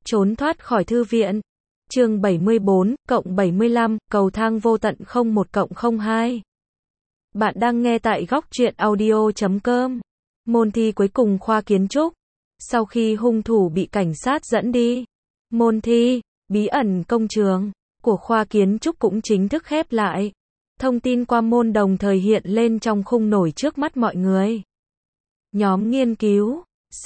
Trốn thoát khỏi thư viện. Chương 74, cộng 75, cầu thang vô tận 01+02. Bạn đang nghe tại góc truyện audio.com. Môn thi cuối cùng khoa kiến trúc. Sau khi hung thủ bị cảnh sát dẫn đi, môn thi, bí ẩn công trường, của khoa kiến trúc cũng chính thức khép lại. Thông tin qua môn đồng thời hiện lên trong khung nổi trước mắt mọi người. Nhóm nghiên cứu,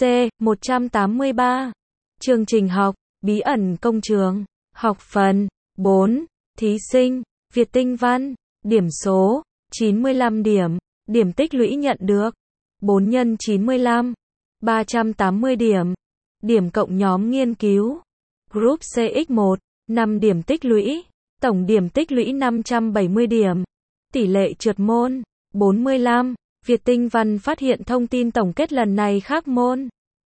C183. Chương trình học, bí ẩn công trường. Học phần, 4. Thí sinh, Việt Tinh Văn. Điểm số, 95 điểm. Điểm tích lũy nhận được, 4 x 95. 380 điểm. Điểm cộng nhóm nghiên cứu. Group CX1, 5 điểm tích lũy. Tổng điểm tích lũy 570 điểm. Tỷ lệ trượt môn, 45. Việt Tinh Văn phát hiện thông tin tổng kết lần này khác môn.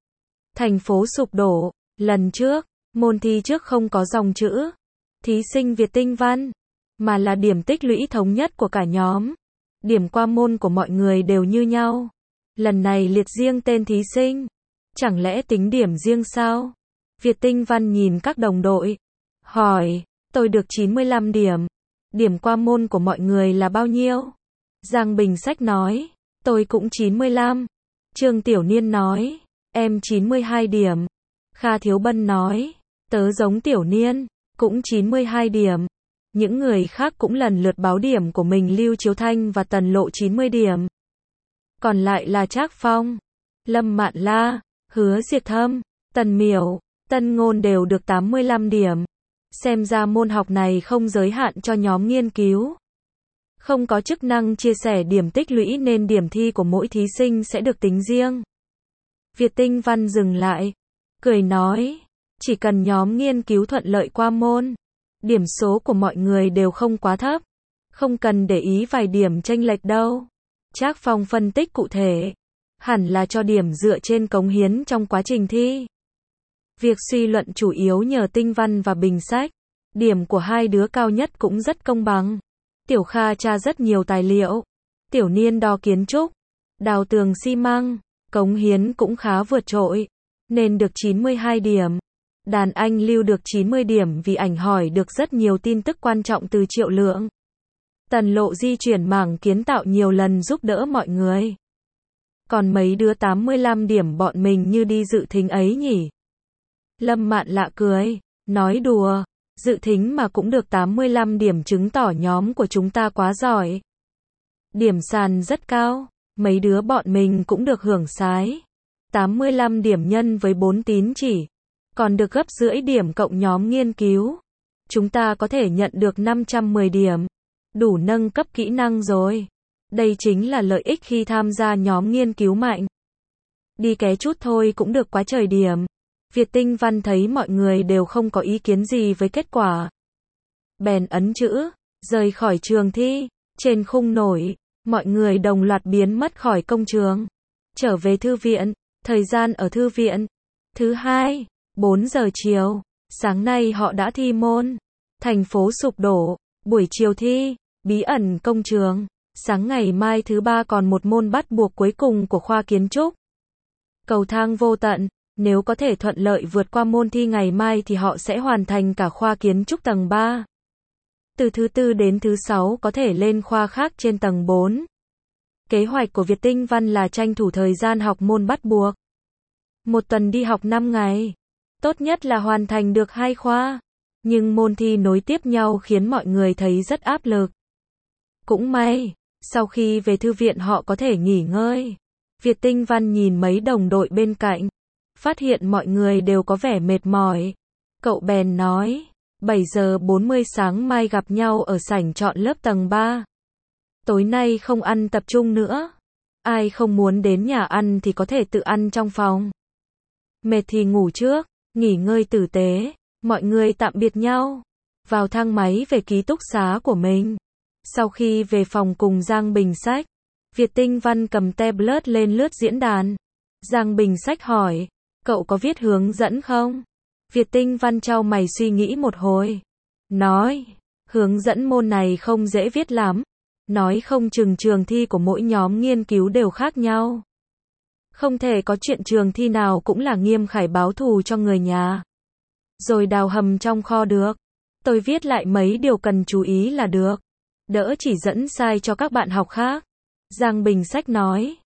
Thành phố sụp đổ. Lần trước, môn thi trước không có dòng chữ thí sinh Việt Tinh Văn, mà là điểm tích lũy thống nhất của cả nhóm. Điểm qua môn của mọi người đều như nhau. Lần này liệt riêng tên thí sinh. Chẳng lẽ tính điểm riêng sao? Việt Tinh Văn nhìn các đồng đội, hỏi, tôi được 95 điểm. Điểm qua môn của mọi người là bao nhiêu? Giang Bình Sách nói, tôi cũng 95. Trương Tiểu Niên nói, em 92 điểm. Kha Thiếu Bân nói, tớ giống Tiểu Niên, cũng 92 điểm. Những người khác cũng lần lượt báo điểm của mình. Lưu Chiếu Thanh và Tần Lộ 90 điểm. Còn lại là Trác Phong, Lâm Mạn La, Hứa Diệt Thâm, Tần Miểu, Tân Ngôn đều được 85 điểm. Xem ra môn học này không giới hạn cho nhóm nghiên cứu. Không có chức năng chia sẻ điểm tích lũy nên điểm thi của mỗi thí sinh sẽ được tính riêng. Việt Tinh Văn dừng lại, cười nói, chỉ cần nhóm nghiên cứu thuận lợi qua môn, điểm số của mọi người đều không quá thấp. Không cần để ý vài điểm chênh lệch đâu. Trác Phong phân tích cụ thể, hẳn là cho điểm dựa trên cống hiến trong quá trình thi. Việc suy luận chủ yếu nhờ Tinh Văn và Bình Sách. Điểm của hai đứa cao nhất cũng rất công bằng. Tiểu Kha tra rất nhiều tài liệu. Tiểu Niên đo kiến trúc, đào tường xi măng, cống hiến cũng khá vượt trội, nên được 92 điểm. Đàn Anh Lưu được 90 điểm vì ảnh hỏi được rất nhiều tin tức quan trọng từ Triệu Lượng. Tần Lộ di chuyển mảng kiến tạo nhiều lần giúp đỡ mọi người. Còn mấy đứa 85 điểm bọn mình như đi dự thính ấy nhỉ? Lâm Mạn Lạ cười, nói đùa, dự thính mà cũng được 85 điểm chứng tỏ nhóm của chúng ta quá giỏi. Điểm sàn rất cao, mấy đứa bọn mình cũng được hưởng sái. 85 điểm nhân với 4 tín chỉ, còn được gấp rưỡi điểm cộng nhóm nghiên cứu. Chúng ta có thể nhận được 510 điểm, đủ nâng cấp kỹ năng rồi. Đây chính là lợi ích khi tham gia nhóm nghiên cứu mạnh. Đi ké chút thôi cũng được quá trời điểm. Việt Tinh Văn thấy mọi người đều không có ý kiến gì với kết quả, bèn ấn chữ, rời khỏi trường thi. Trên khung nổi, mọi người đồng loạt biến mất khỏi công trường, trở về thư viện. Thời gian ở thư viện. Thứ hai, 4 giờ chiều. Sáng nay họ đã thi môn thành phố sụp đổ. Buổi chiều thi bí ẩn công trường. Sáng ngày mai thứ ba còn một môn bắt buộc cuối cùng của khoa kiến trúc, cầu thang vô tận. Nếu có thể thuận lợi vượt qua môn thi ngày mai thì họ sẽ hoàn thành cả khoa kiến trúc tầng 3. Từ thứ tư đến thứ sáu có thể lên khoa khác trên tầng 4. Kế hoạch của Việt Tinh Văn là tranh thủ thời gian học môn bắt buộc. Một tuần đi học 5 ngày. Tốt nhất là hoàn thành được 2 khoa. Nhưng môn thi nối tiếp nhau khiến mọi người thấy rất áp lực. Cũng may, sau khi về thư viện họ có thể nghỉ ngơi. Việt Tinh Văn nhìn mấy đồng đội bên cạnh, phát hiện mọi người đều có vẻ mệt mỏi. Cậu bèn nói, 7 giờ 40 sáng mai gặp nhau ở sảnh chọn lớp tầng 3. Tối nay không ăn tập trung nữa. Ai không muốn đến nhà ăn thì có thể tự ăn trong phòng. Mệt thì ngủ trước, nghỉ ngơi tử tế. Mọi người tạm biệt nhau, vào thang máy về ký túc xá của mình. Sau khi về phòng cùng Giang Bình Sách, Việt Tinh Văn cầm tablet lên lướt diễn đàn. Giang Bình Sách hỏi, cậu có viết hướng dẫn không? Việt Tinh Văn chau mày suy nghĩ một hồi, nói, hướng dẫn môn này không dễ viết lắm. Nói không chừng trường thi của mỗi nhóm nghiên cứu đều khác nhau. Không thể có chuyện trường thi nào cũng là Nghiêm Khải báo thù cho người nhà. rồi đào hầm trong kho được. Tôi viết lại mấy điều cần chú ý là được. Đỡ chỉ dẫn sai cho các bạn học khác. Giang Bình Sách nói,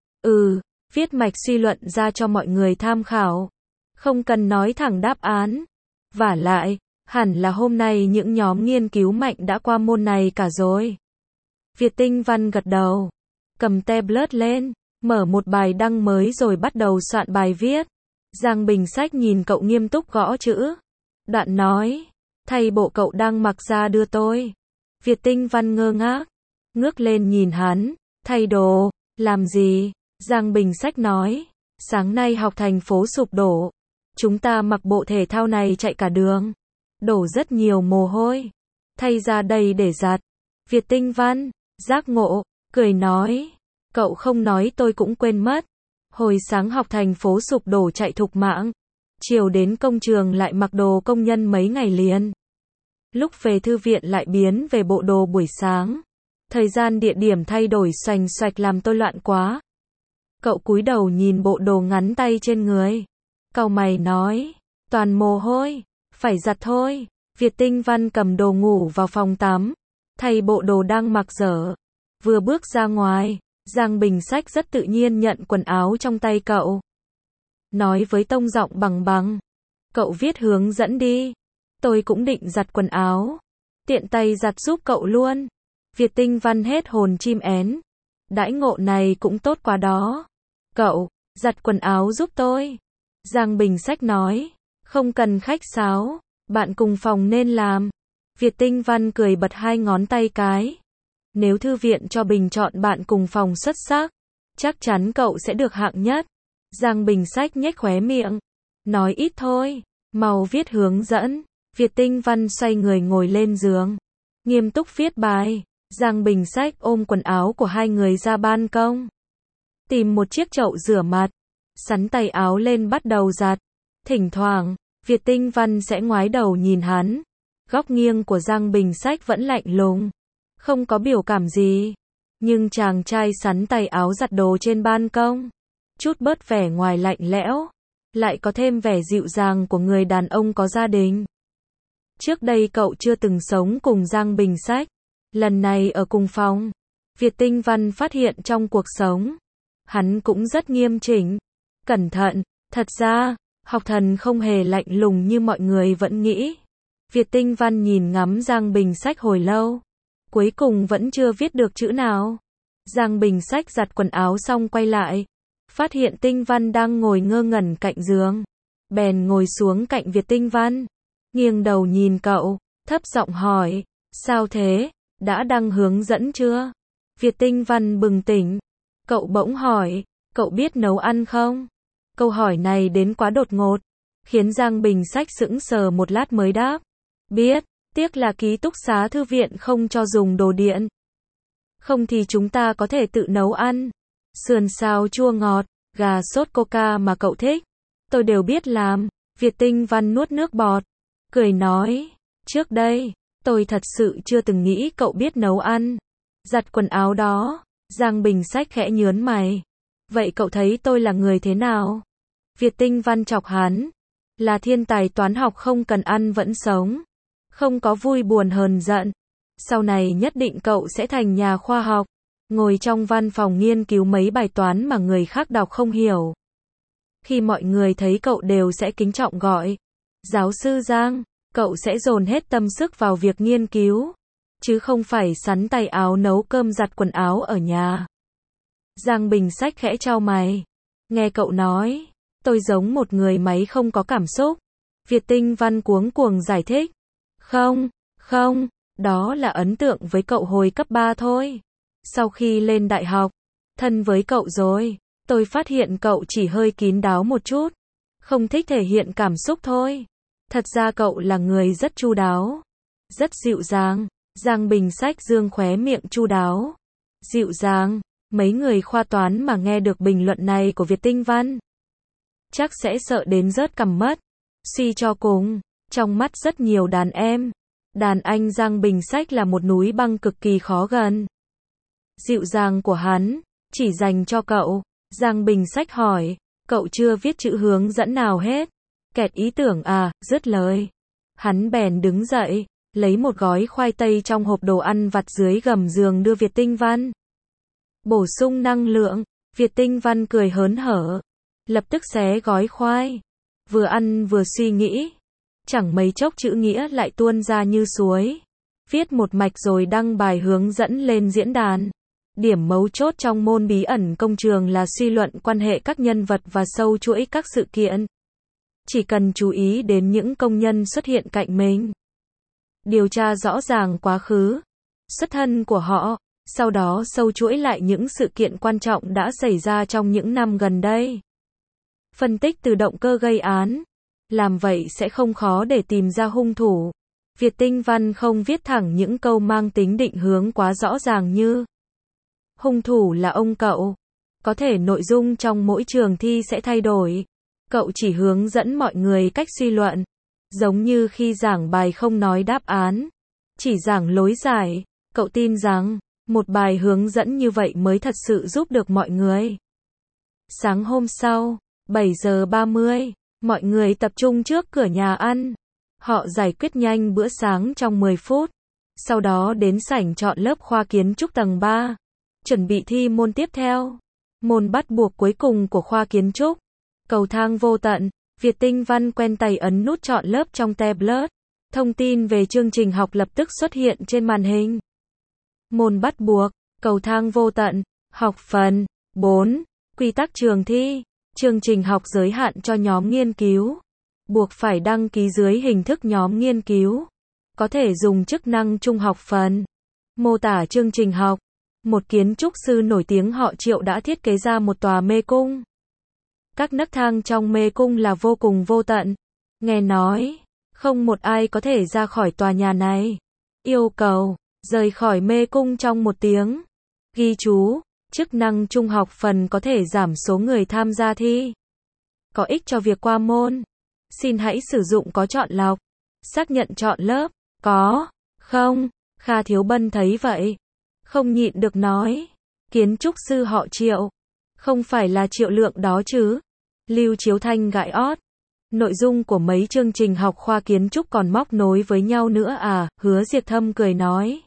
viết mạch suy luận ra cho mọi người tham khảo. Không cần nói thẳng đáp án. Vả lại, hẳn là hôm nay những nhóm nghiên cứu mạnh đã qua môn này cả rồi. Việt Tinh Văn gật đầu. Cầm tablet lên, mở một bài đăng mới rồi bắt đầu soạn bài viết. Giang Bình Sách nhìn cậu nghiêm túc gõ chữ. Đoạn nói, thay bộ cậu đang mặc ra đưa tôi. Việt Tinh Văn ngơ ngác, ngước lên nhìn hắn, thay đồ, làm gì? Giang Bình Sách nói, sáng nay học thành phố sụp đổ. Chúng ta mặc bộ thể thao này chạy cả đường. Đổ rất nhiều mồ hôi. Thay ra đây để giặt. Việt Tinh Văn, giác ngộ, cười nói, cậu không nói tôi cũng quên mất. Hồi sáng học thành phố sụp đổ chạy thục mạng. Chiều đến công trường lại mặc đồ công nhân mấy ngày liền. Lúc về thư viện lại biến về bộ đồ buổi sáng. Thời gian địa điểm thay đổi xoành xoạch làm tôi loạn quá. Cậu cúi đầu nhìn bộ đồ ngắn tay trên người. Cau mày nói, toàn mồ hôi, phải giặt thôi. Việt Tinh Văn cầm đồ ngủ vào phòng tắm. Thay bộ đồ đang mặc dở. Vừa bước ra ngoài, Giang Bình Sách rất tự nhiên nhận quần áo trong tay cậu. Nói với tông giọng bằng bằng. Cậu viết hướng dẫn đi. Tôi cũng định giặt quần áo. Tiện tay giặt giúp cậu luôn. Việt Tinh Văn hết hồn chim én. Đãi ngộ này cũng tốt quá đó. Cậu, giặt quần áo giúp tôi. Giang Bình Sách nói. Không cần khách sáo. Bạn cùng phòng nên làm. Việt Tinh Văn cười bật hai ngón tay cái. Nếu thư viện cho bình chọn bạn cùng phòng xuất sắc, chắc chắn cậu sẽ được hạng nhất. Giang Bình Sách nhếch khóe miệng. Nói ít thôi. Mau viết hướng dẫn. Việt Tinh Văn xoay người ngồi lên giường. Nghiêm túc viết bài. Giang Bình Sách ôm quần áo của hai người ra ban công. Tìm một chiếc chậu rửa mặt. Sắn tay áo lên bắt đầu giặt. Thỉnh thoảng, Việt Tinh Văn sẽ ngoái đầu nhìn hắn. Góc nghiêng của Giang Bình Sách vẫn lạnh lùng. Không có biểu cảm gì. Nhưng chàng trai sắn tay áo giặt đồ trên ban công. Chút bớt vẻ ngoài lạnh lẽo. Lại có thêm vẻ dịu dàng của người đàn ông có gia đình. Trước đây cậu chưa từng sống cùng Giang Bình Sách. Lần này ở cùng phòng. Việt Tinh Văn phát hiện trong cuộc sống. Hắn cũng rất nghiêm chỉnh. Cẩn thận. Thật ra, học thần không hề lạnh lùng như mọi người vẫn nghĩ. Việt Tinh Văn nhìn ngắm Giang Bình Sách hồi lâu. Cuối cùng vẫn chưa viết được chữ nào. Giang Bình Sách giặt quần áo xong quay lại. Phát hiện Tinh Văn đang ngồi ngơ ngẩn cạnh giường. Bèn ngồi xuống cạnh Việt Tinh Văn. Nghiêng đầu nhìn cậu, thấp giọng hỏi. Sao thế? Đã đăng hướng dẫn chưa? Việt Tinh Văn bừng tỉnh. Cậu bỗng hỏi. Cậu biết nấu ăn không? Câu hỏi này đến quá đột ngột. Khiến Giang Bình Sách sững sờ một lát mới đáp. Biết. Tiếc là ký túc xá thư viện không cho dùng đồ điện. Không thì chúng ta có thể tự nấu ăn. Sườn xào chua ngọt, gà sốt coca mà cậu thích. Tôi đều biết làm. Việt Tinh Văn nuốt nước bọt. Cười nói. Trước đây, tôi thật sự chưa từng nghĩ cậu biết nấu ăn. Giặt quần áo đó. Giang Bình Sách khẽ nhớn mày. Vậy cậu thấy tôi là người thế nào? Việt Tinh Văn chọc hắn. Là thiên tài toán học không cần ăn vẫn sống. Không có vui buồn hờn giận. Sau này nhất định cậu sẽ thành nhà khoa học. Ngồi trong văn phòng nghiên cứu mấy bài toán mà người khác đọc không hiểu. Khi mọi người thấy cậu đều sẽ kính trọng gọi. Giáo sư Giang, cậu sẽ dồn hết tâm sức vào việc nghiên cứu. Chứ không phải sắn tay áo nấu cơm giặt quần áo ở nhà. Giang Bình Sách khẽ chau mày. Nghe cậu nói, tôi giống một người máy không có cảm xúc. Việt Tinh Văn cuống cuồng giải thích. Không, đó là ấn tượng với cậu hồi cấp 3 thôi. Sau khi lên đại học, thân với cậu rồi, tôi phát hiện cậu chỉ hơi kín đáo một chút. Không thích thể hiện cảm xúc thôi. Thật ra cậu là người rất chu đáo. Rất dịu dàng. Giang Bình Sách dương khóe miệng chu đáo. Dịu dàng. Mấy người khoa toán mà nghe được bình luận này của Việt Tinh Văn. Chắc sẽ sợ đến rớt cằm mất. Suy cho cùng, trong mắt rất nhiều đàn em. Đàn anh Giang Bình Sách là một núi băng cực kỳ khó gần. Dịu dàng của hắn, chỉ dành cho cậu. Giang Bình Sách hỏi, cậu chưa viết chữ hướng dẫn nào hết. Kẹt ý tưởng à, dứt lời. Hắn bèn đứng dậy, lấy một gói khoai tây trong hộp đồ ăn vặt dưới gầm giường đưa Việt Tinh Văn. Bổ sung năng lượng, Việt Tinh Văn cười hớn hở, lập tức xé gói khoai, vừa ăn vừa suy nghĩ. Chẳng mấy chốc chữ nghĩa lại tuôn ra như suối, viết một mạch rồi đăng bài hướng dẫn lên diễn đàn. Điểm mấu chốt trong môn bí ẩn công trường là suy luận quan hệ các nhân vật và sâu chuỗi các sự kiện. Chỉ cần chú ý đến những công nhân xuất hiện cạnh mình, điều tra rõ ràng quá khứ, xuất thân của họ, sau đó sâu chuỗi lại những sự kiện quan trọng đã xảy ra trong những năm gần đây. Phân tích từ động cơ gây án, làm vậy sẽ không khó để tìm ra hung thủ. Việt Tinh Văn không viết thẳng những câu mang tính định hướng quá rõ ràng như hung thủ là ông cậu. Có thể nội dung trong mỗi trường thi sẽ thay đổi. Cậu chỉ hướng dẫn mọi người cách suy luận. Giống như khi giảng bài không nói đáp án, chỉ giảng lối giải. Cậu tin rằng, một bài hướng dẫn như vậy mới thật sự giúp được mọi người. Sáng hôm sau, 7 giờ 30, mọi người tập trung trước cửa nhà ăn. Họ giải quyết nhanh bữa sáng trong 10 phút. Sau đó đến sảnh chọn lớp khoa kiến trúc tầng 3. Chuẩn bị thi môn tiếp theo. Môn bắt buộc cuối cùng của khoa kiến trúc. Cầu thang vô tận. Việt Tinh Văn quen tay ấn nút chọn lớp trong tablet. Thông tin về chương trình học lập tức xuất hiện trên màn hình. Môn bắt buộc, cầu thang vô tận, học phần 4, quy tắc trường thi, chương trình học giới hạn cho nhóm nghiên cứu. Buộc phải đăng ký dưới hình thức nhóm nghiên cứu. Có thể dùng chức năng chung học phần. Mô tả chương trình học. Một kiến trúc sư nổi tiếng họ Triệu đã thiết kế ra một tòa mê cung. Các nấc thang trong mê cung là vô cùng vô tận. Nghe nói, không một ai có thể ra khỏi tòa nhà này. Yêu cầu, rời khỏi mê cung trong 1 tiếng. Ghi chú, chức năng chung học phần có thể giảm số người tham gia thi. Có ích cho việc qua môn. Xin hãy sử dụng có chọn lọc. Xác nhận chọn lớp. Có, không? Kha Thiếu Bân thấy vậy, không nhịn được nói. Kiến trúc sư họ Triệu. Không phải là Triệu Lượng đó chứ? Lưu Chiếu Thanh gãi ót. Nội dung của mấy chương trình học khoa kiến trúc còn móc nối với nhau nữa à? Hứa Diệt Thâm cười nói.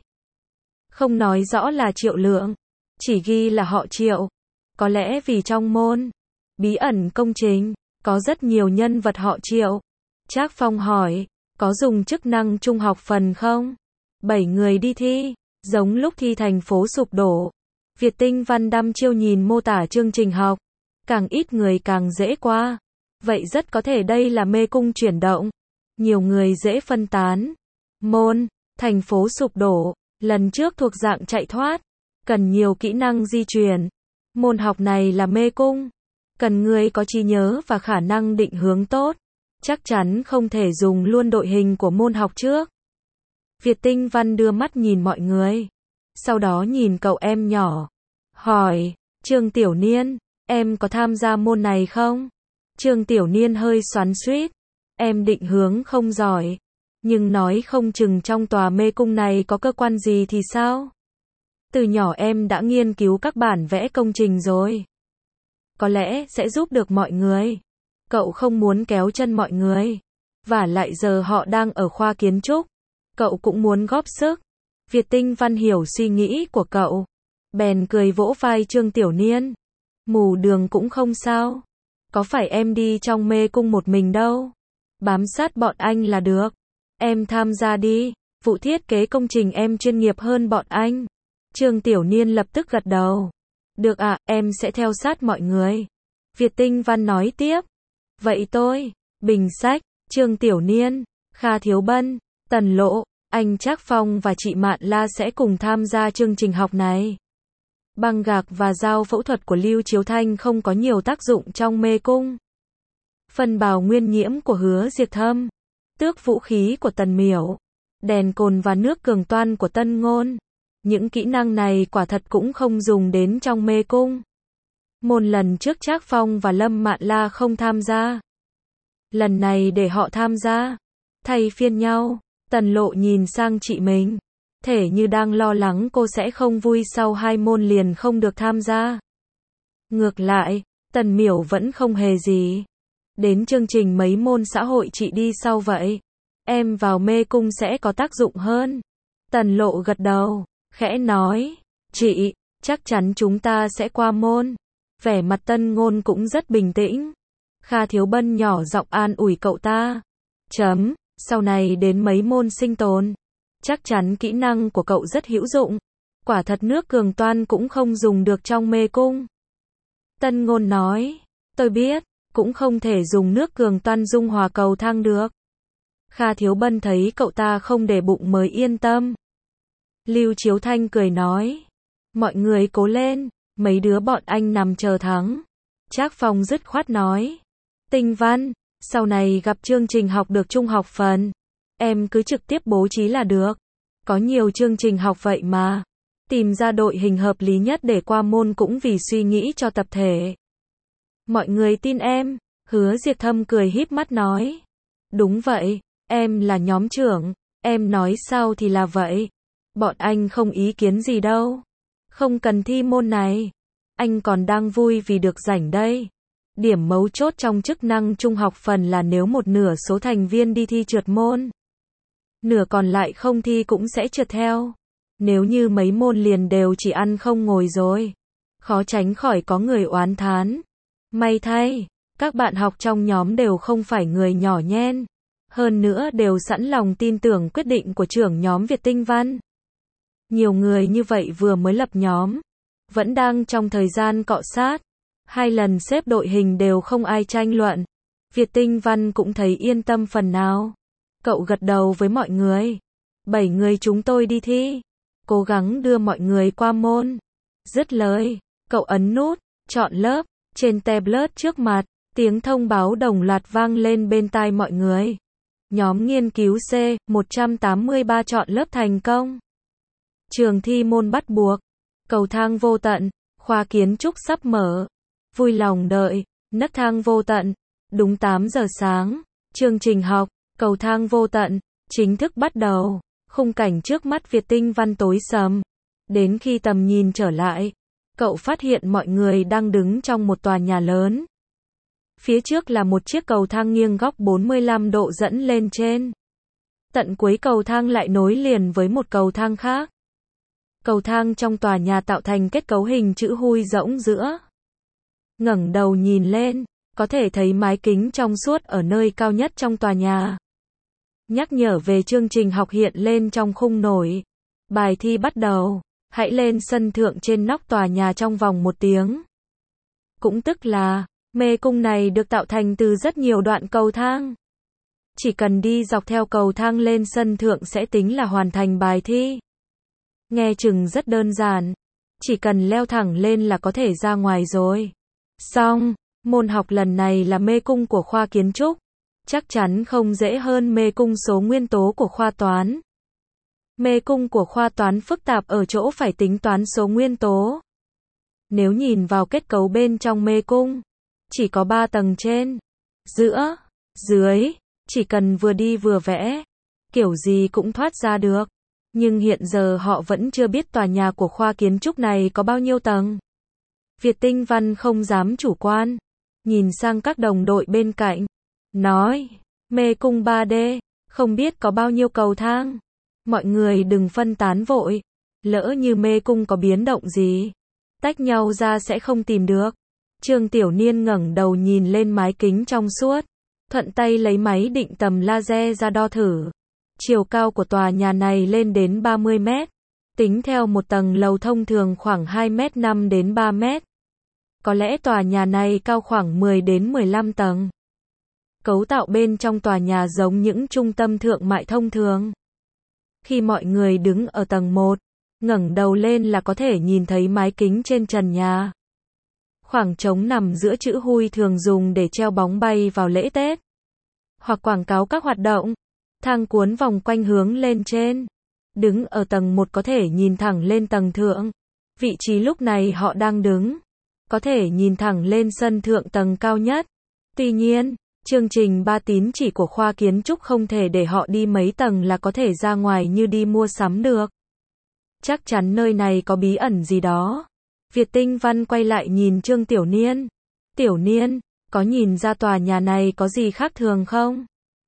Không nói rõ là Triệu Lượng, chỉ ghi là họ Triệu. Có lẽ vì trong môn bí ẩn công trình có rất nhiều nhân vật họ Triệu. Trác Phong hỏi, có dùng chức năng chung học phần không? 7 người đi thi, giống lúc thi thành phố sụp đổ. Việt Tinh Văn đăm chiêu nhìn mô tả chương trình học. Càng ít người càng dễ qua. Vậy rất có thể đây là mê cung chuyển động. Nhiều người dễ phân tán. Môn, thành phố sụp đổ, lần trước thuộc dạng chạy thoát. Cần nhiều kỹ năng di chuyển. Môn học này là mê cung. Cần người có trí nhớ và khả năng định hướng tốt. Chắc chắn không thể dùng luôn đội hình của môn học trước. Việt Tinh Văn đưa mắt nhìn mọi người. Sau đó nhìn cậu em nhỏ. Hỏi, Trương Tiểu Niên, em có tham gia môn này không? Trương Tiểu Niên hơi xoắn xuýt. Em định hướng không giỏi. Nhưng nói không chừng trong tòa mê cung này có cơ quan gì thì sao? Từ nhỏ em đã nghiên cứu các bản vẽ công trình rồi. Có lẽ sẽ giúp được mọi người. Cậu không muốn kéo chân mọi người. Vả lại giờ họ đang ở khoa kiến trúc. Cậu cũng muốn góp sức. Việt Tinh Văn hiểu suy nghĩ của cậu. Bèn cười vỗ vai Trương Tiểu Niên. Mù đường cũng không sao. Có phải em đi trong mê cung một mình đâu. Bám sát bọn anh là được. Em tham gia đi. Vụ thiết kế công trình em chuyên nghiệp hơn bọn anh. Trương Tiểu Niên lập tức gật đầu. Được ạ, em sẽ theo sát mọi người. Việt Tinh Văn nói tiếp. Vậy tôi, Bình Sách, Trương Tiểu Niên, Kha Thiếu Bân, Tần Lộ, anh Trác Phong và chị Mạn La sẽ cùng tham gia chương trình học này. Băng gạc và dao phẫu thuật của Lưu Chiếu Thanh không có nhiều tác dụng trong mê cung. Phân bào nguyên nhiễm của Hứa Diệt Thâm. Tước vũ khí của Tần Miểu. Đèn cồn và nước cường toan của Tân Ngôn. Những kỹ năng này quả thật cũng không dùng đến trong mê cung. Một lần trước Trác Phong và Lâm Mạn La không tham gia. Lần này để họ tham gia. Thay phiên nhau. Tần Lộ nhìn sang chị mình. Thể như đang lo lắng cô sẽ không vui sau 2 môn liền không được tham gia. Ngược lại, Tần Miểu vẫn không hề gì. Đến chương trình mấy môn xã hội chị đi sau vậy. em vào mê cung sẽ có tác dụng hơn. Tần Lộ gật đầu, khẽ nói, chị, chắc chắn chúng ta sẽ qua môn. Vẻ mặt Tân Ngôn cũng rất bình tĩnh. Kha Thiếu Bân nhỏ giọng an ủi cậu ta. Sau này đến mấy môn sinh tồn, chắc chắn kỹ năng của cậu rất hữu dụng. Quả thật nước cường toan cũng không dùng được trong mê cung. Tân Ngôn nói, tôi biết, cũng không thể dùng nước cường toan dung hòa cầu thang được. Kha Thiếu Bân thấy cậu ta không để bụng mới yên tâm. Lưu Chiếu Thanh cười nói, mọi người cố lên, mấy đứa bọn anh nằm chờ thắng. Trác Phong dứt khoát nói, Tinh Văn, sau này gặp chương trình học được trung học phần, em cứ trực tiếp bố trí là được. Có nhiều chương trình học vậy mà. Tìm ra đội hình hợp lý nhất để qua môn cũng vì suy nghĩ cho tập thể. Mọi người tin em, Hứa Diệp Thâm cười híp mắt nói. Đúng vậy, em là nhóm trưởng, em nói sao thì là vậy. Bọn anh không ý kiến gì đâu. Không cần thi môn này. Anh còn đang vui vì được rảnh đây. Điểm mấu chốt trong chức năng trung học phần là nếu một nửa số thành viên đi thi trượt môn, nửa còn lại không thi cũng sẽ trượt theo. Nếu như mấy môn liền đều chỉ ăn không ngồi rồi, khó tránh khỏi có người oán thán. May thay, các bạn học trong nhóm đều không phải người nhỏ nhen. Hơn nữa đều sẵn lòng tin tưởng quyết định của trưởng nhóm Việt Tinh Văn. Nhiều người như vậy vừa mới lập nhóm, vẫn đang trong thời gian cọ sát. 2 lần xếp đội hình đều không ai tranh luận. Việt Tinh Văn cũng thấy yên tâm phần nào. Cậu gật đầu với mọi người. 7 người chúng tôi đi thi. Cố gắng đưa mọi người qua môn. Dứt lời, cậu ấn nút, chọn lớp. Trên tablet trước mặt, tiếng thông báo đồng loạt vang lên bên tai mọi người. Nhóm nghiên cứu C, 183 chọn lớp thành công. Trường thi môn bắt buộc. Cầu thang vô tận, khoa kiến trúc sắp mở. Vui lòng đợi, nấc thang vô tận. Đúng 8 giờ sáng, chương trình học, cầu thang vô tận, chính thức bắt đầu. Khung cảnh trước mắt Việt Tinh Văn tối sầm. Đến khi tầm nhìn trở lại, cậu phát hiện mọi người đang đứng trong một tòa nhà lớn. Phía trước là một chiếc cầu thang nghiêng góc 45 độ dẫn lên trên. Tận cuối cầu thang lại nối liền với một cầu thang khác. Cầu thang trong tòa nhà tạo thành kết cấu hình chữ huy rỗng giữa. Ngẩng đầu nhìn lên, có thể thấy mái kính trong suốt ở nơi cao nhất trong tòa nhà. Nhắc nhở về chương trình học hiện lên trong khung nổi. Bài thi bắt đầu, hãy lên sân thượng trên nóc tòa nhà trong vòng 1 tiếng. Cũng tức là, mê cung này được tạo thành từ rất nhiều đoạn cầu thang. Chỉ cần đi dọc theo cầu thang lên sân thượng sẽ tính là hoàn thành bài thi. Nghe chừng rất đơn giản, chỉ cần leo thẳng lên là có thể ra ngoài rồi. Xong, môn học lần này là mê cung của khoa kiến trúc. Chắc chắn không dễ hơn mê cung số nguyên tố của khoa toán. Mê cung của khoa toán phức tạp ở chỗ phải tính toán số nguyên tố. Nếu nhìn vào kết cấu bên trong mê cung, chỉ có 3 tầng trên, giữa, dưới, chỉ cần vừa đi vừa vẽ, kiểu gì cũng thoát ra được. Nhưng hiện giờ họ vẫn chưa biết tòa nhà của khoa kiến trúc này có bao nhiêu tầng. Việt Tinh Văn không dám chủ quan, nhìn sang các đồng đội bên cạnh, nói, mê cung 3D, không biết có bao nhiêu cầu thang. Mọi người đừng phân tán vội, lỡ như mê cung có biến động gì, tách nhau ra sẽ không tìm được. Trương Tiểu Niên ngẩng đầu nhìn lên mái kính trong suốt, thuận tay lấy máy định tầm laser ra đo thử. Chiều cao của tòa nhà này lên đến 30 mét, tính theo một tầng lầu thông thường khoảng 2 mét 5 đến 3 mét. Có lẽ tòa nhà này cao khoảng 10 đến 15 tầng. Cấu tạo bên trong tòa nhà giống những trung tâm thương mại thông thường. Khi mọi người đứng ở tầng 1, ngẩng đầu lên là có thể nhìn thấy mái kính trên trần nhà. Khoảng trống nằm giữa chữ huy thường dùng để treo bóng bay vào lễ Tết, hoặc quảng cáo các hoạt động. Thang cuốn vòng quanh hướng lên trên. Đứng ở tầng 1 có thể nhìn thẳng lên tầng thượng. Vị trí lúc này họ đang đứng, có thể nhìn thẳng lên sân thượng tầng cao nhất. Tuy nhiên, chương trình 3 tín chỉ của khoa kiến trúc không thể để họ đi mấy tầng là có thể ra ngoài như đi mua sắm được. Chắc chắn nơi này có bí ẩn gì đó. Việt Tinh Văn quay lại nhìn Trương Tiểu Niên. Tiểu Niên, có nhìn ra tòa nhà này có gì khác thường không?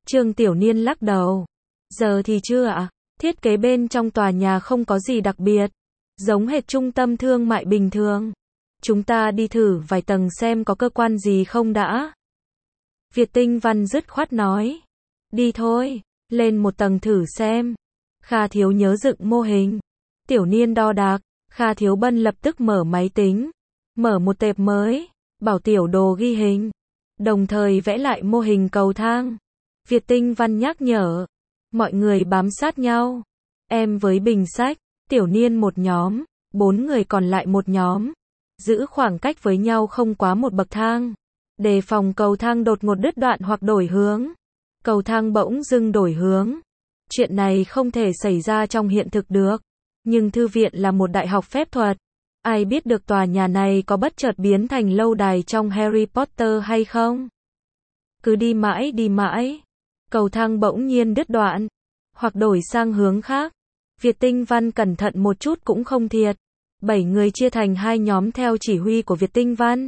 Trương Tiểu Niên lắc đầu. Giờ thì chưa ạ. Thiết kế bên trong tòa nhà không có gì đặc biệt. Giống hệt trung tâm thương mại bình thường. Chúng ta đi thử vài tầng xem có cơ quan gì không đã. Việt Tinh Văn dứt khoát nói. Đi thôi, lên một tầng thử xem. Kha Thiếu nhớ dựng mô hình. Tiểu Niên đo đạc. Kha Thiếu Bân lập tức mở máy tính. Mở một tệp mới. Bảo Tiểu Đồ ghi hình. Đồng thời vẽ lại mô hình cầu thang. Việt Tinh Văn nhắc nhở. Mọi người bám sát nhau. Em với Bình Sách, Tiểu Niên một nhóm, 4 người còn lại một nhóm. Giữ khoảng cách với nhau không quá một bậc thang. Đề phòng cầu thang đột ngột đứt đoạn hoặc đổi hướng. Cầu thang bỗng dưng đổi hướng. Chuyện này không thể xảy ra trong hiện thực được. Nhưng thư viện là một đại học phép thuật. Ai biết được tòa nhà này có bất chợt biến thành lâu đài trong Harry Potter hay không? Cứ đi mãi. Cầu thang bỗng nhiên đứt đoạn. Hoặc đổi sang hướng khác. Việt Tinh Văn cẩn thận một chút cũng không thiệt. 7 người chia thành 2 nhóm theo chỉ huy của Việt Tinh Văn.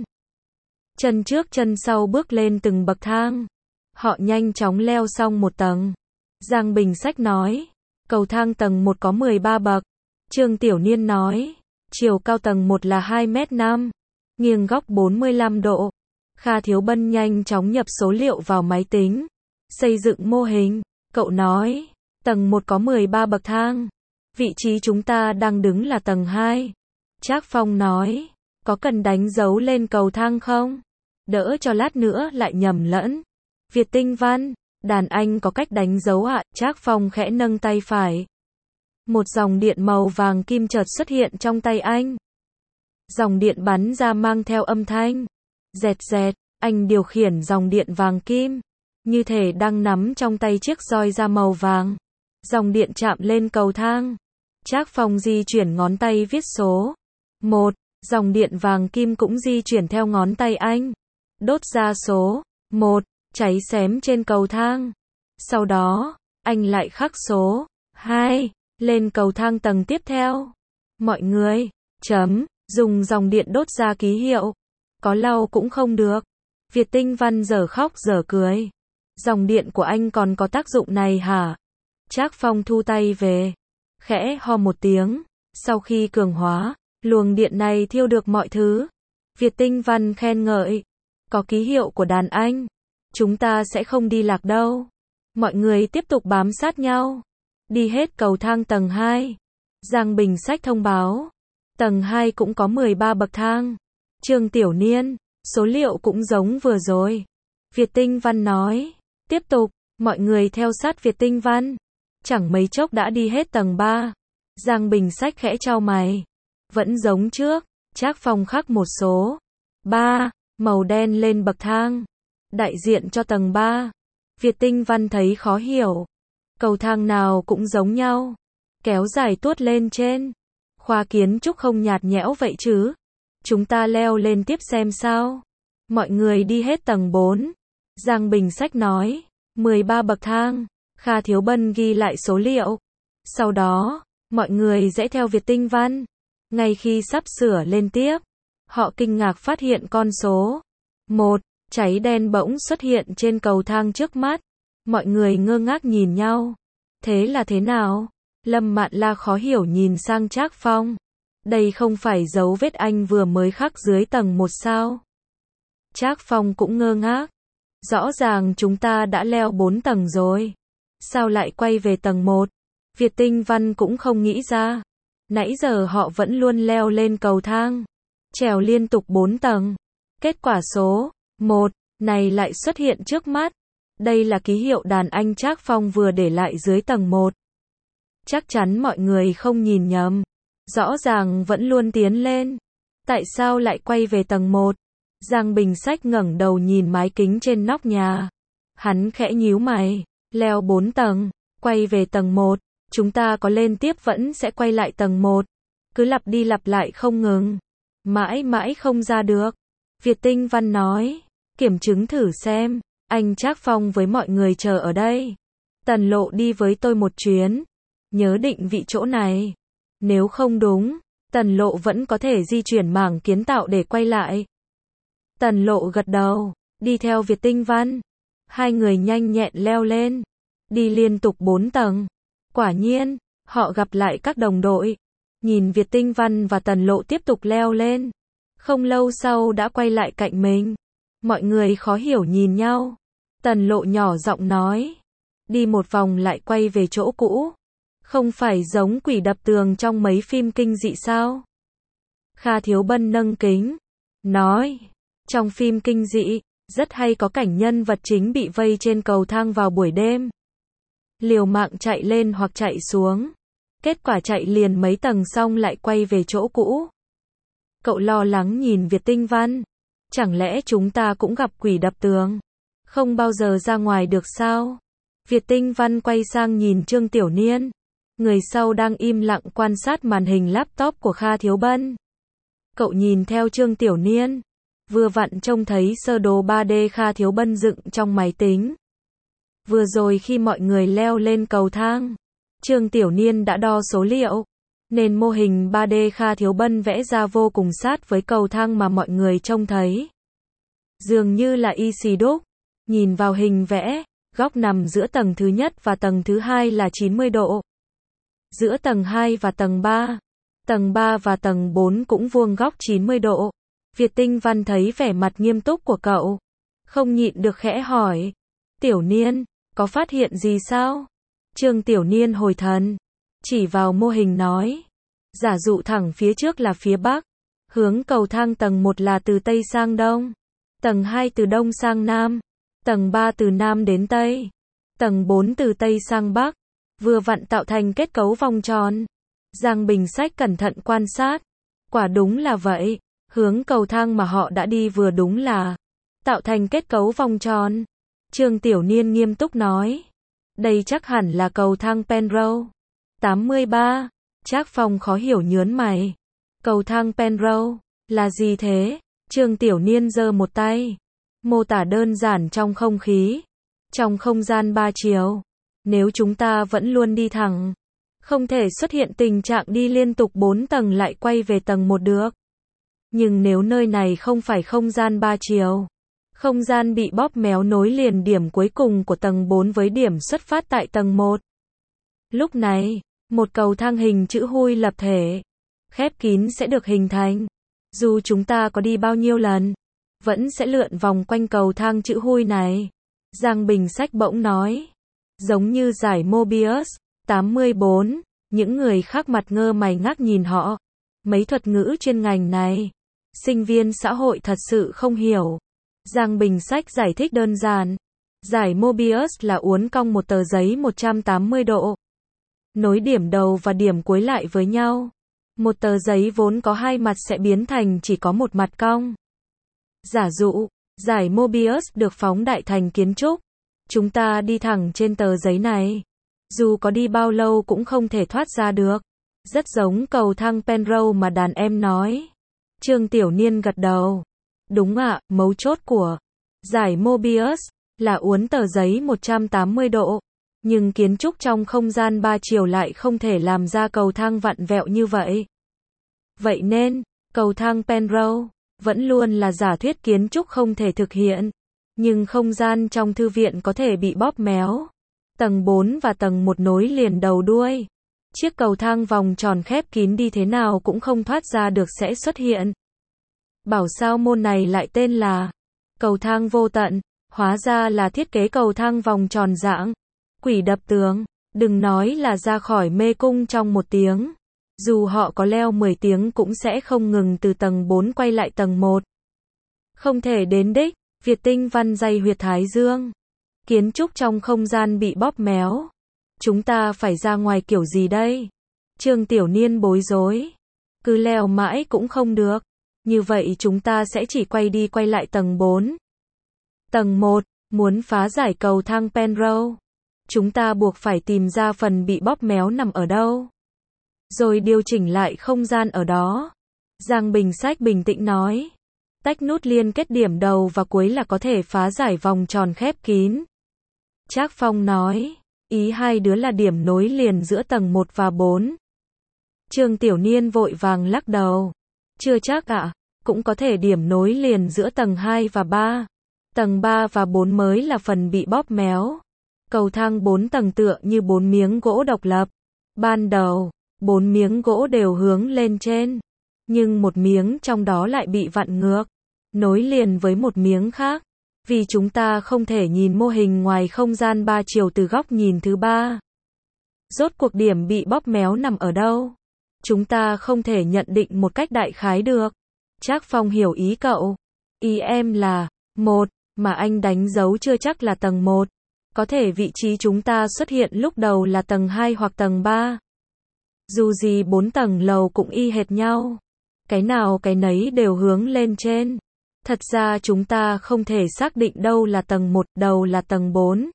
Chân trước chân sau bước lên từng bậc thang. Họ nhanh chóng leo xong một tầng. Giang Bình Sách nói. Cầu thang tầng 1 có 13 bậc. Trương Tiểu Niên nói. Chiều cao tầng 1 là 2m5. Nghiêng góc 45 độ. Kha Thiếu Bân nhanh chóng nhập số liệu vào máy tính. Xây dựng mô hình. Cậu nói. Tầng 1 có 13 bậc thang. Vị trí chúng ta đang đứng là tầng 2. Trác Phong nói. Có cần đánh dấu lên cầu thang không? Đỡ cho lát nữa lại nhầm lẫn. Việt Tinh Văn. Đàn anh có cách đánh dấu ạ. Trác Phong khẽ nâng tay phải. Một dòng điện màu vàng kim chợt xuất hiện trong tay anh. Dòng điện bắn ra mang theo âm thanh. Dẹt dẹt. Anh điều khiển dòng điện vàng kim. Như thể đang nắm trong tay chiếc roi da màu vàng. Dòng điện chạm lên cầu thang. Trác Phong di chuyển ngón tay viết số 1. Dòng điện vàng kim cũng di chuyển theo ngón tay anh. Đốt ra số 1. Cháy xém trên cầu thang. Sau đó, anh lại khắc số 2. Lên cầu thang tầng tiếp theo. Mọi người, dùng dòng điện đốt ra ký hiệu. Có lau cũng không được. Việt Tinh Văn dở khóc dở cười. Dòng điện của anh còn có tác dụng này hả? Trác Phong thu tay về. Khẽ ho một tiếng. Sau khi cường hóa, luồng điện này thiêu được mọi thứ. Việt Tinh Văn khen ngợi. Có ký hiệu của đàn anh. Chúng ta sẽ không đi lạc đâu. Mọi người tiếp tục bám sát nhau. Đi hết cầu thang tầng 2. Giang Bình Sách thông báo. Tầng 2 cũng có 13 bậc thang. Trương Tiểu Niên. Số liệu cũng giống vừa rồi. Việt Tinh Văn nói. Tiếp tục. Mọi người theo sát Việt Tinh Văn. Chẳng mấy chốc đã đi hết tầng 3. Giang Bình Sách khẽ chau mày. Vẫn giống trước. Trác Phong khắc một số 3. Màu đen lên bậc thang. Đại diện cho tầng 3. Việt Tinh Văn thấy khó hiểu. Cầu thang nào cũng giống nhau. Kéo dài tuốt lên trên. Khoa kiến trúc không nhạt nhẽo vậy chứ. Chúng ta leo lên tiếp xem sao. Mọi người đi hết tầng 4. Giang Bình Sách nói. 13 bậc thang. Kha Thiếu Bân ghi lại số liệu. Sau đó, mọi người dễ theo Việt Tinh Văn. Ngay khi sắp sửa lên tiếp, họ kinh ngạc phát hiện con số 1. Cháy đen bỗng xuất hiện trên cầu thang trước mắt. Mọi người ngơ ngác nhìn nhau. Thế là thế nào? Lâm Mạn La khó hiểu nhìn sang Trác Phong. Đây không phải dấu vết anh vừa mới khắc dưới tầng 1 sao? Trác Phong cũng ngơ ngác. Rõ ràng chúng ta đã leo 4 tầng rồi. Sao lại quay về tầng 1? Việt Tinh Văn cũng không nghĩ ra. Nãy giờ họ vẫn luôn leo lên cầu thang. Trèo liên tục 4 tầng. Kết quả số 1 này lại xuất hiện trước mắt. Đây là ký hiệu đàn anh Trác Phong vừa để lại dưới tầng 1. Chắc chắn mọi người không nhìn nhầm. Rõ ràng vẫn luôn tiến lên. Tại sao lại quay về tầng 1? Giang Bình Sách ngẩng đầu nhìn mái kính trên nóc nhà. Hắn khẽ nhíu mày. Leo 4 tầng, quay về tầng 1. Chúng ta có lên tiếp vẫn sẽ quay lại tầng 1. Cứ lặp đi lặp lại không ngừng. Mãi mãi không ra được. Việt Tinh Văn nói. Kiểm chứng thử xem. Anh Trác Phong với mọi người chờ ở đây. Tần Lộ đi với tôi một chuyến. Nhớ định vị chỗ này. Nếu không đúng, Tần Lộ vẫn có thể di chuyển mảng kiến tạo để quay lại. Tần Lộ gật đầu. Đi theo Việt Tinh Văn. Hai người nhanh nhẹn leo lên, đi liên tục 4 tầng. Quả nhiên, họ gặp lại các đồng đội. Nhìn Việt Tinh Văn và Tần Lộ tiếp tục leo lên. Không lâu sau đã quay lại cạnh mình. Mọi người khó hiểu nhìn nhau. Tần Lộ nhỏ giọng nói. Đi một vòng lại quay về chỗ cũ. Không phải giống quỷ đập tường trong mấy phim kinh dị sao? Kha Thiếu Bân nâng kính. Nói. Trong phim kinh dị, rất hay có cảnh nhân vật chính bị vây trên cầu thang vào buổi đêm. Liều mạng chạy lên hoặc chạy xuống. Kết quả chạy liền mấy tầng xong lại quay về chỗ cũ. Cậu lo lắng nhìn Việt Tinh Văn. Chẳng lẽ chúng ta cũng gặp quỷ đập tường? Không bao giờ ra ngoài được sao? Việt Tinh Văn quay sang nhìn Trương Tiểu Niên. Người sau đang im lặng quan sát màn hình laptop của Kha Thiếu Bân. Cậu nhìn theo Trương Tiểu Niên. Vừa vặn trông thấy sơ đồ 3D Kha Thiếu Bân dựng trong máy tính. Vừa rồi khi mọi người leo lên cầu thang, Trương Tiểu Niên đã đo số liệu, nên mô hình 3D Kha Thiếu Bân vẽ ra vô cùng sát với cầu thang mà mọi người trông thấy. Dường như là y xì đúc. Nhìn vào hình vẽ, góc nằm giữa tầng thứ nhất và tầng thứ hai là 90 độ. Giữa tầng 2 và tầng 3, tầng 3 và tầng 4 cũng vuông góc 90 độ. Việt Tinh Văn thấy vẻ mặt nghiêm túc của cậu, không nhịn được khẽ hỏi. Tiểu Niên, có phát hiện gì sao? Trương Tiểu Niên hồi thần, chỉ vào mô hình nói. Giả dụ thẳng phía trước là phía bắc, hướng cầu thang tầng 1 là từ tây sang đông, tầng 2 từ đông sang nam, tầng 3 từ nam đến tây, tầng 4 từ tây sang bắc, vừa vặn tạo thành kết cấu vòng tròn. Giang Bình Sách cẩn thận quan sát, quả đúng là vậy, hướng cầu thang mà họ đã đi vừa đúng là tạo thành kết cấu vòng tròn. Trương Tiểu Niên nghiêm túc nói, đây chắc hẳn là cầu thang Penrose. 83. Trác Phong khó hiểu nhớn mày. Cầu thang Penrose là gì thế? Trương Tiểu Niên giơ một tay, mô tả đơn giản trong không khí, trong không gian 3 chiều. Nếu chúng ta vẫn luôn đi thẳng, không thể xuất hiện tình trạng đi liên tục 4 tầng lại quay về tầng 1 được. Nhưng nếu nơi này không phải không gian 3 chiều, không gian bị bóp méo nối liền điểm cuối cùng của tầng 4 với điểm xuất phát tại tầng 1. Lúc này, một cầu thang hình chữ huy lập thể, khép kín sẽ được hình thành. Dù chúng ta có đi bao nhiêu lần, vẫn sẽ lượn vòng quanh cầu thang chữ huy này. Giang Bình Sách bỗng nói. Giống như giải Mobius. 84. Những người khác mặt ngơ mày ngác nhìn họ. Mấy thuật ngữ chuyên ngành này, sinh viên xã hội thật sự không hiểu. Giang Bình Sách giải thích đơn giản. Giải Mobius là uốn cong một tờ giấy 180 độ. Nối điểm đầu và điểm cuối lại với nhau. Một tờ giấy vốn có hai mặt sẽ biến thành chỉ có một mặt cong. Giả dụ, giải Mobius được phóng đại thành kiến trúc. Chúng ta đi thẳng trên tờ giấy này. Dù có đi bao lâu cũng không thể thoát ra được. Rất giống cầu thang Penrose mà đàn em nói. Trương Tiểu Niên gật đầu. Đúng ạ, mấu chốt của giải Mobius là uốn tờ giấy 180 độ. Nhưng kiến trúc trong không gian 3 chiều lại không thể làm ra cầu thang vặn vẹo như vậy. Vậy nên, cầu thang Penrose vẫn luôn là giả thuyết kiến trúc không thể thực hiện. Nhưng không gian trong thư viện có thể bị bóp méo. Tầng 4 và tầng 1 nối liền đầu đuôi. Chiếc cầu thang vòng tròn khép kín đi thế nào cũng không thoát ra được sẽ xuất hiện. Bảo sao môn này lại tên là cầu thang vô tận, hóa ra là thiết kế cầu thang vòng tròn dạng quỷ đập tường. Đừng nói là ra khỏi mê cung trong 1 tiếng. Dù họ có leo 10 tiếng cũng sẽ không ngừng từ tầng 4 quay lại tầng 1. Không thể đến đích. Việt Tinh Văn day huyệt thái dương. Kiến trúc trong không gian bị bóp méo. Chúng ta phải ra ngoài kiểu gì đây? Trương Tiểu Niên bối rối. Cứ leo mãi cũng không được. Như vậy chúng ta sẽ chỉ quay đi quay lại tầng 4. Tầng 1, muốn phá giải cầu thang Penrose, chúng ta buộc phải tìm ra phần bị bóp méo nằm ở đâu. Rồi điều chỉnh lại không gian ở đó. Giang Bình Sách bình tĩnh nói. Tách nút liên kết điểm đầu và cuối là có thể phá giải vòng tròn khép kín. Trác Phong nói. Ý hai đứa là điểm nối liền giữa tầng 1 và 4. Trương Tiểu Niên vội vàng lắc đầu. Chưa chắc ạ, cũng có thể điểm nối liền giữa tầng 2 và 3. Tầng 3 và 4 mới là phần bị bóp méo. Cầu thang 4 tầng tựa như 4 miếng gỗ độc lập. Ban đầu, 4 miếng gỗ đều hướng lên trên, nhưng một miếng trong đó lại bị vặn ngược, nối liền với một miếng khác. Vì chúng ta không thể nhìn mô hình ngoài không gian 3 chiều từ góc nhìn thứ 3. Rốt cuộc điểm bị bóp méo nằm ở đâu? Chúng ta không thể nhận định một cách đại khái được. Trác Phong hiểu ý cậu. Ý em là, 1, mà anh đánh dấu chưa chắc là tầng 1. Có thể vị trí chúng ta xuất hiện lúc đầu là tầng 2 hoặc tầng 3. Dù gì 4 tầng lầu cũng y hệt nhau. Cái nào cái nấy đều hướng lên trên. Thật ra chúng ta không thể xác định đâu là tầng 1, đâu là tầng 4.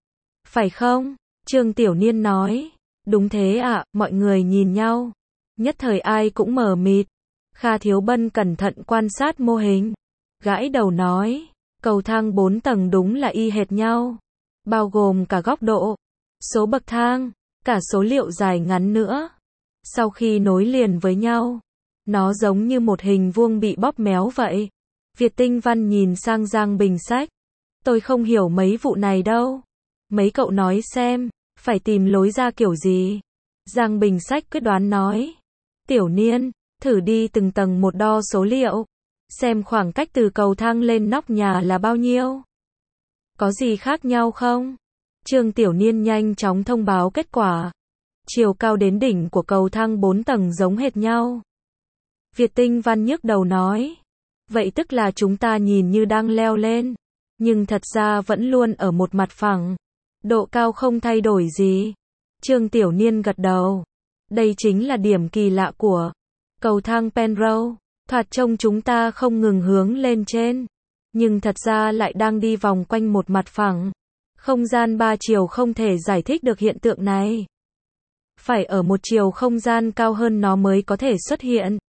Phải không? Trương Tiểu Niên nói. Đúng thế ạ, mọi người nhìn nhau. Nhất thời ai cũng mờ mịt. Kha Thiếu Bân cẩn thận quan sát mô hình. Gãi đầu nói. Cầu thang 4 tầng đúng là y hệt nhau. Bao gồm cả góc độ, số bậc thang, cả số liệu dài ngắn nữa. Sau khi nối liền với nhau, nó giống như một hình vuông bị bóp méo vậy. Việt Tinh Văn nhìn sang Giang Bình Sách. Tôi không hiểu mấy vụ này đâu. Mấy cậu nói xem, phải tìm lối ra kiểu gì? Giang Bình Sách quyết đoán nói. Tiểu Niên, thử đi từng tầng một đo số liệu. Xem khoảng cách từ cầu thang lên nóc nhà là bao nhiêu. Có gì khác nhau không? Trương Tiểu Niên nhanh chóng thông báo kết quả. Chiều cao đến đỉnh của cầu thang 4 tầng giống hệt nhau. Việt Tinh Văn nhức đầu nói. Vậy tức là chúng ta nhìn như đang leo lên, nhưng thật ra vẫn luôn ở một mặt phẳng. Độ cao không thay đổi gì. Trương Tiểu Niên gật đầu. Đây chính là điểm kỳ lạ của cầu thang Penrose. Thoạt trông chúng ta không ngừng hướng lên trên, nhưng thật ra lại đang đi vòng quanh một mặt phẳng. Không gian 3 chiều không thể giải thích được hiện tượng này. Phải ở một chiều không gian cao hơn nó mới có thể xuất hiện.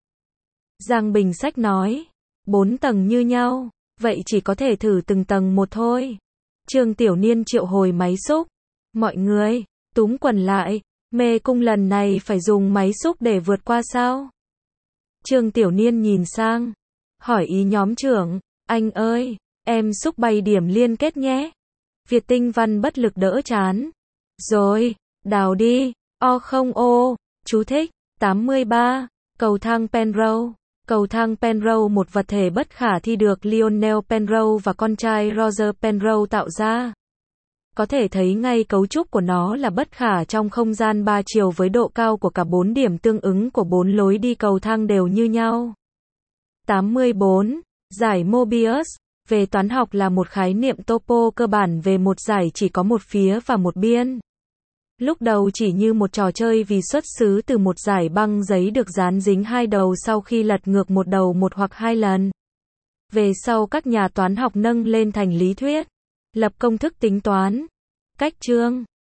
Giang Bình Sách nói. 4 tầng như nhau, vậy chỉ có thể thử từng tầng một thôi. Trương Tiểu Niên triệu hồi máy xúc. Mọi người, túm quần lại, mê cung lần này phải dùng máy xúc để vượt qua sao? Trương Tiểu Niên nhìn sang, hỏi ý nhóm trưởng. Anh ơi, em xúc bay điểm liên kết nhé. Việt Tinh Văn bất lực đỡ chán. Rồi, đào đi. O không ô. Chú thích. 83. Cầu thang Penrose. Cầu thang Penrose, một vật thể bất khả thi được Lionel Penrose và con trai Roger Penrose tạo ra. Có thể thấy ngay cấu trúc của nó là bất khả trong không gian 3 chiều với độ cao của cả 4 điểm tương ứng của 4 lối đi cầu thang đều như nhau. 84. Giải Mobius. Về toán học là một khái niệm topo cơ bản về một giải chỉ có một phía và một biên. Lúc đầu chỉ như một trò chơi vì xuất xứ từ một dải băng giấy được dán dính hai đầu sau khi lật ngược một đầu một hoặc hai lần. Về sau các nhà toán học nâng lên thành lý thuyết, lập công thức tính toán, cách chương,